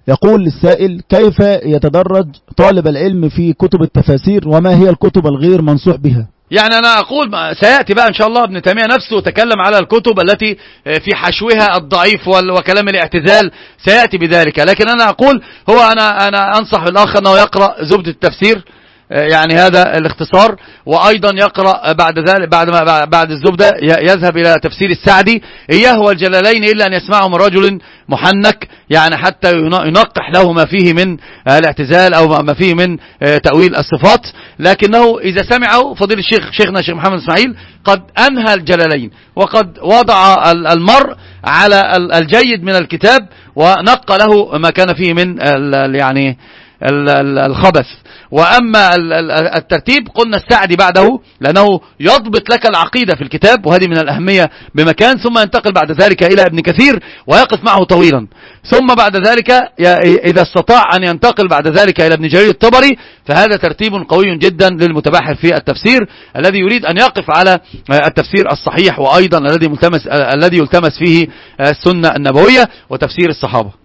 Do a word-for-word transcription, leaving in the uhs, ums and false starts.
يقول السائل: كيف يتدرج طالب العلم في كتب التفاسير، وما هي الكتب الغير منصوح بها؟ يعني أنا أقول سيأتي بقى إن شاء الله ابن تيمية نفسه تكلم على الكتب التي في حشوها الضعيف وكلام الاعتزال، سيأتي بذلك. لكن أنا أقول هو أنا أنا أنصح الأخ أنه يقرأ زبدة التفسير، يعني هذا الاختصار، وأيضا يقرأ بعد ذلك بعد ما بعد الزبدة يذهب إلى تفسير السعدي، إياه والجلالين إلا أن يسمعه من رجل محنك، يعني حتى ينقح له ما فيه من الاعتزال أو ما فيه من تأويل الصفات. لكنه إذا سمعه فضيل الشيخ شيخنا الشيخ محمد إسماعيل قد أنهى الجلالين، وقد وضع المرء على الجيد من الكتاب ونقى له ما كان فيه من يعني الخبث. وأما الترتيب قلنا السعدي بعده، لأنه يضبط لك العقيدة في الكتاب، وهذه من الأهمية بمكان، ثم ينتقل بعد ذلك إلى ابن كثير ويقف معه طويلا، ثم بعد ذلك إذا استطاع أن ينتقل بعد ذلك إلى ابن جرير الطبري، فهذا ترتيب قوي جدا للمتبحر في التفسير الذي يريد أن يقف على التفسير الصحيح، وأيضا الذي ملتمس الذي يلتمس فيه السنة النبوية وتفسير الصحابة.